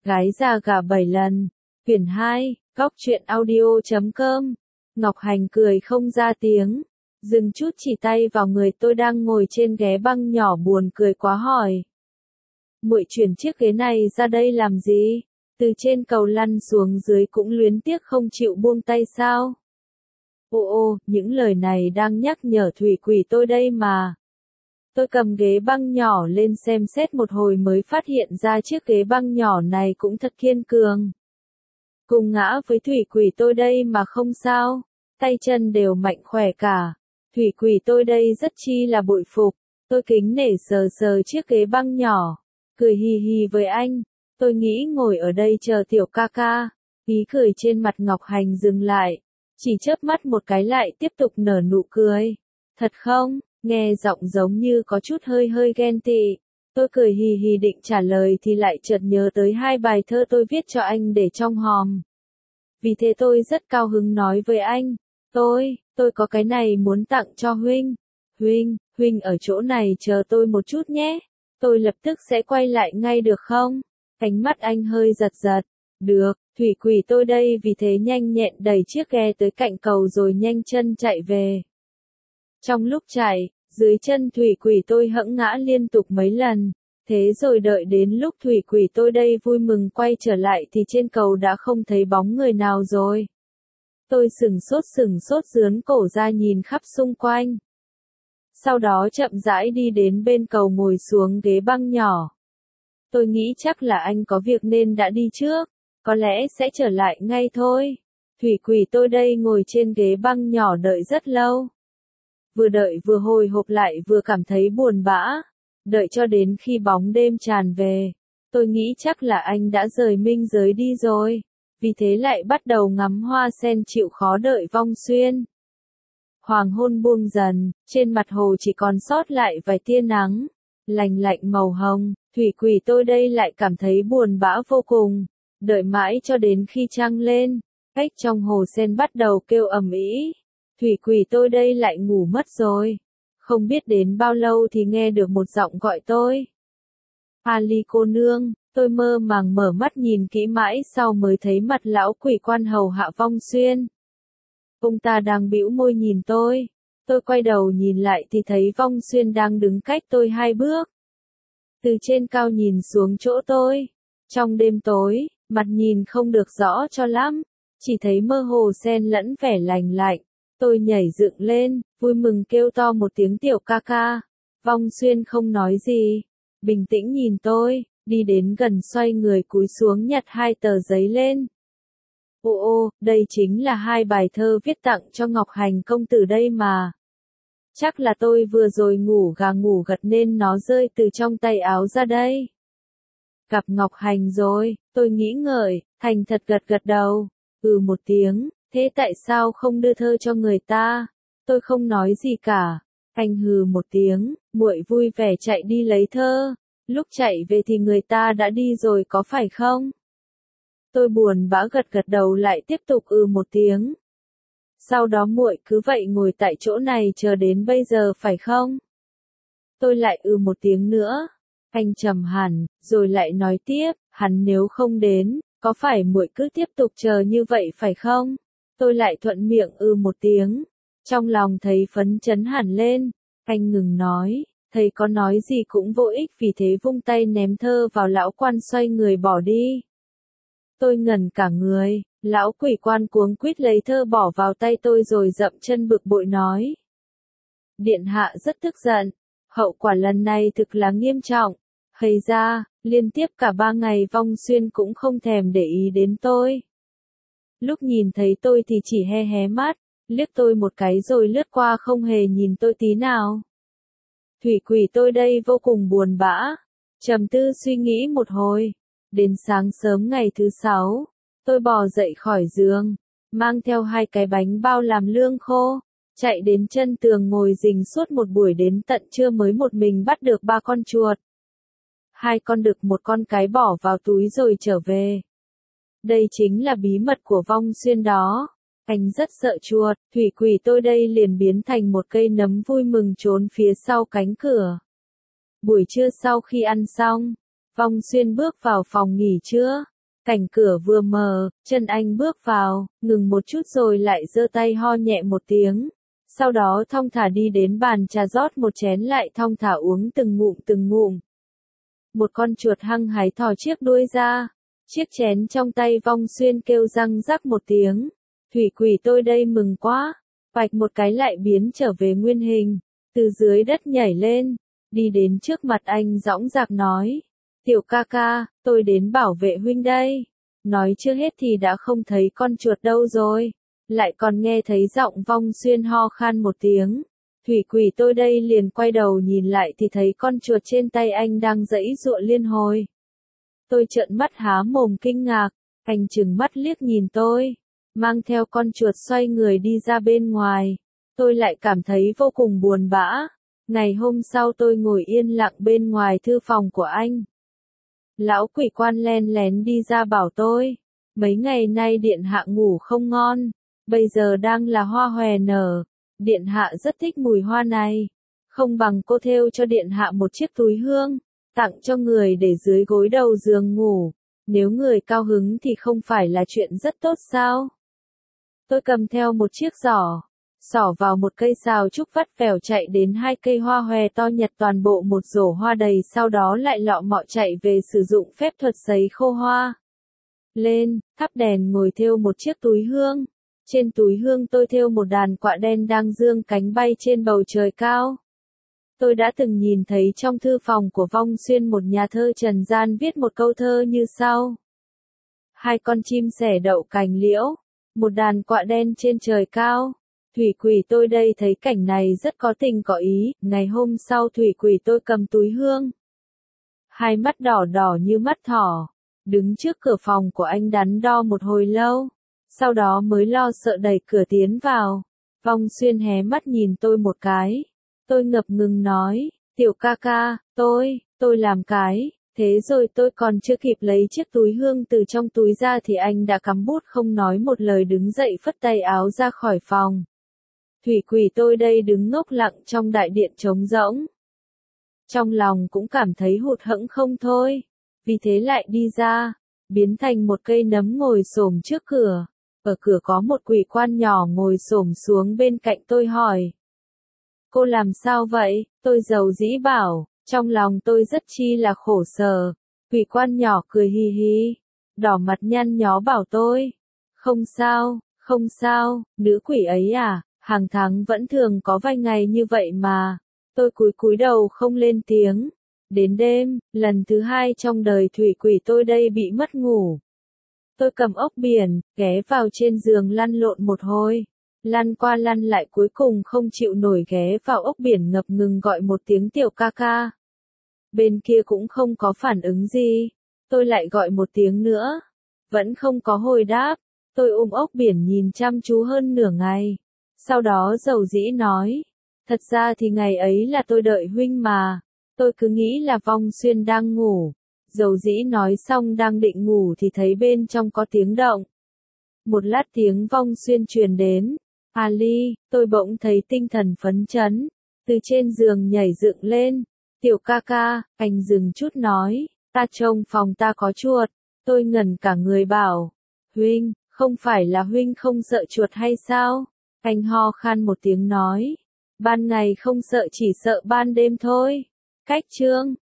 Gái già gả 7 lần. Quyển 2, Góc truyện audio.com. Ngọc Hành cười không ra tiếng, dừng chút chỉ tay vào người tôi đang ngồi trên ghế băng nhỏ buồn cười quá hỏi. Muội chuyển chiếc ghế này ra đây làm gì? Từ trên cầu lăn xuống dưới cũng luyến tiếc không chịu buông tay sao? Ô, những lời này đang nhắc nhở thủy quỷ tôi đây mà. Tôi cầm ghế băng nhỏ lên xem xét một hồi mới phát hiện ra chiếc ghế băng nhỏ này cũng thật kiên cường. Cùng ngã với thủy quỷ tôi đây mà không sao, tay chân đều mạnh khỏe cả. Thủy quỷ tôi đây rất chi là bội phục. Tôi kính nể sờ sờ chiếc ghế băng nhỏ, cười hì hì với anh. Tôi nghĩ ngồi ở đây chờ tiểu ca ca. Ý cười trên mặt Ngọc Hành dừng lại, chỉ chớp mắt một cái lại tiếp tục nở nụ cười. Thật không? Nghe giọng giống như có chút hơi ghen tị. Tôi cười hì hì định trả lời thì lại chợt nhớ tới 2 bài thơ tôi viết cho anh để trong hòm. Vì thế tôi rất cao hứng nói với anh, tôi có cái này muốn tặng cho huynh. Huynh ở chỗ này chờ tôi một chút nhé. Tôi lập tức sẽ quay lại ngay được không? Ánh mắt anh hơi giật. Được, thủy quỷ tôi đây vì thế nhanh nhẹn đẩy chiếc ghe tới cạnh cầu rồi nhanh chân chạy về. Trong lúc chạy, dưới chân thủy quỷ tôi hẫng ngã liên tục mấy lần. Thế rồi đợi đến lúc thủy quỷ tôi đây vui mừng quay trở lại thì trên cầu đã không thấy bóng người nào rồi. Tôi sửng sốt dướn cổ ra nhìn khắp xung quanh. Sau đó chậm rãi đi đến bên cầu ngồi xuống ghế băng nhỏ. Tôi nghĩ chắc là anh có việc nên đã đi trước, có lẽ sẽ trở lại ngay thôi. Thủy quỷ tôi đây ngồi trên ghế băng nhỏ đợi rất lâu. Vừa đợi vừa hồi hộp lại vừa cảm thấy buồn bã. Đợi cho đến khi bóng đêm tràn về, tôi nghĩ chắc là anh đã rời minh giới đi rồi. Vì thế lại bắt đầu ngắm hoa sen chịu khó đợi Vong Xuyên. Hoàng hôn buông dần, trên mặt hồ chỉ còn sót lại vài tia nắng, lành lạnh màu hồng. Thủy quỷ tôi đây lại cảm thấy buồn bã vô cùng. Đợi mãi cho đến khi trăng lên, ếch trong hồ sen bắt đầu kêu ầm ĩ. Thủy quỷ tôi đây lại ngủ mất rồi. Không biết đến bao lâu thì nghe được một giọng gọi tôi. Ali cô nương. Tôi mơ màng mở mắt nhìn kỹ mãi sau mới thấy mặt lão quỷ quan hầu hạ Vong Xuyên. Ông ta đang bĩu môi nhìn tôi. Tôi quay đầu nhìn lại thì thấy Vong Xuyên đang đứng cách tôi 2 bước. Từ trên cao nhìn xuống chỗ tôi. Trong đêm tối, mặt nhìn không được rõ cho lắm. Chỉ thấy mơ hồ xen lẫn vẻ lành lạnh. Tôi nhảy dựng lên, vui mừng kêu to một tiếng tiểu ca ca. Vong Xuyên không nói gì. Bình tĩnh nhìn tôi. Đi đến gần xoay người cúi xuống nhặt 2 tờ giấy lên. Ô, đây chính là 2 bài thơ viết tặng cho Ngọc Hành công tử đây mà. Chắc là tôi vừa rồi ngủ gà ngủ gật nên nó rơi từ trong tay áo ra đây. Gặp Ngọc Hành rồi, tôi nghĩ ngợi, thành thật gật đầu. Một tiếng, thế tại sao không đưa thơ cho người ta? Tôi không nói gì cả. Anh hừ một tiếng, muội vui vẻ chạy đi lấy thơ. Lúc chạy về thì người ta đã đi rồi có phải không? Tôi buồn bã gật đầu lại tiếp tục một tiếng. Sau đó muội cứ vậy ngồi tại chỗ này chờ đến bây giờ phải không? Tôi lại một tiếng nữa. Anh trầm hẳn, rồi lại nói tiếp, hắn nếu không đến, có phải muội cứ tiếp tục chờ như vậy phải không? Tôi lại thuận miệng một tiếng. Trong lòng thấy phấn chấn hẳn lên. Anh ngừng nói. Thầy có nói gì cũng vô ích vì thế vung tay ném thơ vào lão quan xoay người bỏ đi. Tôi ngẩn cả người, lão quỷ quan cuống quýt lấy thơ bỏ vào tay tôi rồi dậm chân bực bội nói. Điện hạ rất tức giận, hậu quả lần này thực là nghiêm trọng. Hây ra, liên tiếp cả 3 ngày Vong Xuyên cũng không thèm để ý đến tôi. Lúc nhìn thấy tôi thì chỉ hé mắt, liếc tôi một cái rồi lướt qua không hề nhìn tôi tí nào. Thủy quỷ tôi đây vô cùng buồn bã, trầm tư suy nghĩ một hồi. Đến sáng sớm ngày thứ 6, tôi bò dậy khỏi giường, mang theo 2 cái bánh bao làm lương khô, chạy đến chân tường ngồi rình suốt một buổi đến tận trưa mới một mình bắt được 3 con chuột. 2 con đực 1 con cái bỏ vào túi rồi trở về. Đây chính là bí mật của Vong Xuyên đó. Anh rất sợ chuột, thủy quỷ tôi đây liền biến thành một cây nấm vui mừng trốn phía sau cánh cửa. Buổi trưa sau khi ăn xong, Vong Xuyên bước vào phòng nghỉ trưa, Cảnh cửa vừa mở, chân anh bước vào, ngừng một chút rồi lại giơ tay ho nhẹ một tiếng. Sau đó thong thả đi đến bàn trà rót một chén lại thong thả uống từng ngụm từng ngụm. Một con chuột hăng hái thò chiếc đuôi ra. Chiếc chén trong tay Vong Xuyên kêu răng rắc một tiếng. Thủy Quỷ tôi đây mừng quá. Vạch một cái lại biến trở về nguyên hình. Từ dưới đất nhảy lên. Đi đến trước mặt anh dõng dạc nói. Tiểu ca ca, tôi đến bảo vệ huynh đây. Nói chưa hết thì đã không thấy con chuột đâu rồi. Lại còn nghe thấy giọng Vong Xuyên ho khan một tiếng. Thủy Quỷ tôi đây liền quay đầu nhìn lại thì thấy con chuột trên tay anh đang giãy giụa liên hồi. Tôi trợn mắt há mồm kinh ngạc, anh trừng mắt liếc nhìn tôi, mang theo con chuột xoay người đi ra bên ngoài. Tôi lại cảm thấy vô cùng buồn bã. Ngày hôm sau tôi ngồi yên lặng bên ngoài thư phòng của anh. Lão quỷ quan len lén đi ra bảo tôi, mấy ngày nay điện hạ ngủ không ngon, bây giờ đang là hoa hòe nở, điện hạ rất thích mùi hoa này, không bằng cô thêu cho điện hạ một chiếc túi hương, tặng cho người để dưới gối đầu giường ngủ, nếu người cao hứng thì không phải là chuyện rất tốt sao? Tôi cầm theo một chiếc giỏ, xỏ vào một cây sào trúc vắt vẻo chạy đến hai cây hoa hòe to nhặt toàn bộ một rổ hoa đầy, sau đó lại lọ mọ chạy về sử dụng phép thuật sấy khô hoa. Lên, thắp đèn ngồi thêu một chiếc túi hương. Trên túi hương tôi thêu một đàn quạ đen đang dương cánh bay trên bầu trời cao. Tôi đã từng nhìn thấy trong thư phòng của Vong Xuyên một nhà thơ trần gian viết một câu thơ như sau. Hai con chim sẻ đậu cành liễu, một đàn quạ đen trên trời cao. Thủy Quỷ tôi đây thấy cảnh này rất có tình có ý, ngày hôm sau Thủy Quỷ tôi cầm túi hương. Hai mắt đỏ đỏ như mắt thỏ, đứng trước cửa phòng của anh đắn đo một hồi lâu, sau đó mới lo sợ đẩy cửa tiến vào. Vong Xuyên hé mắt nhìn tôi một cái. Tôi ngập ngừng nói, tiểu ca ca, tôi làm cái, thế rồi tôi còn chưa kịp lấy chiếc túi hương từ trong túi ra thì anh đã cắm bút không nói một lời đứng dậy phất tay áo ra khỏi phòng. Thủy Quỷ tôi đây đứng ngốc lặng trong đại điện trống rỗng. Trong lòng cũng cảm thấy hụt hẫng không thôi, vì thế lại đi ra, biến thành một cây nấm ngồi xổm trước cửa. Ở cửa có một quỷ quan nhỏ ngồi xổm xuống bên cạnh tôi hỏi. Cô làm sao vậy? Tôi dầu dĩ bảo, trong lòng tôi rất chi là khổ sở. Quỷ quan nhỏ cười hì hì, đỏ mặt nhăn nhó bảo tôi. Không sao, nữ quỷ ấy à, hàng tháng vẫn thường có vài ngày như vậy mà. Tôi cúi đầu không lên tiếng. Đến đêm, lần thứ hai trong đời Thủy Quỷ tôi đây bị mất ngủ. Tôi cầm ốc biển, ghé vào trên giường lăn lộn một hồi. Lăn qua lăn lại cuối cùng không chịu nổi ghé vào ốc biển ngập ngừng gọi một tiếng tiểu ca ca. Bên kia cũng không có phản ứng gì. Tôi lại gọi một tiếng nữa. Vẫn không có hồi đáp. Tôi ôm ốc biển nhìn chăm chú hơn nửa ngày. Sau đó dầu dĩ nói. Thật ra thì ngày ấy là tôi đợi huynh mà. Tôi cứ nghĩ là Vong Xuyên đang ngủ. Dầu dĩ nói xong đang định ngủ thì thấy bên trong có tiếng động. Một lát tiếng Vong Xuyên truyền đến. Ali, tôi bỗng thấy tinh thần phấn chấn. Từ trên giường nhảy dựng lên. Tiểu ca ca, anh dừng chút nói. Ta trông phòng ta có chuột. Tôi ngẩn cả người bảo. Huynh, không phải là huynh không sợ chuột hay sao? Anh ho khan một tiếng nói. Ban ngày không sợ chỉ sợ ban đêm thôi. Cách chương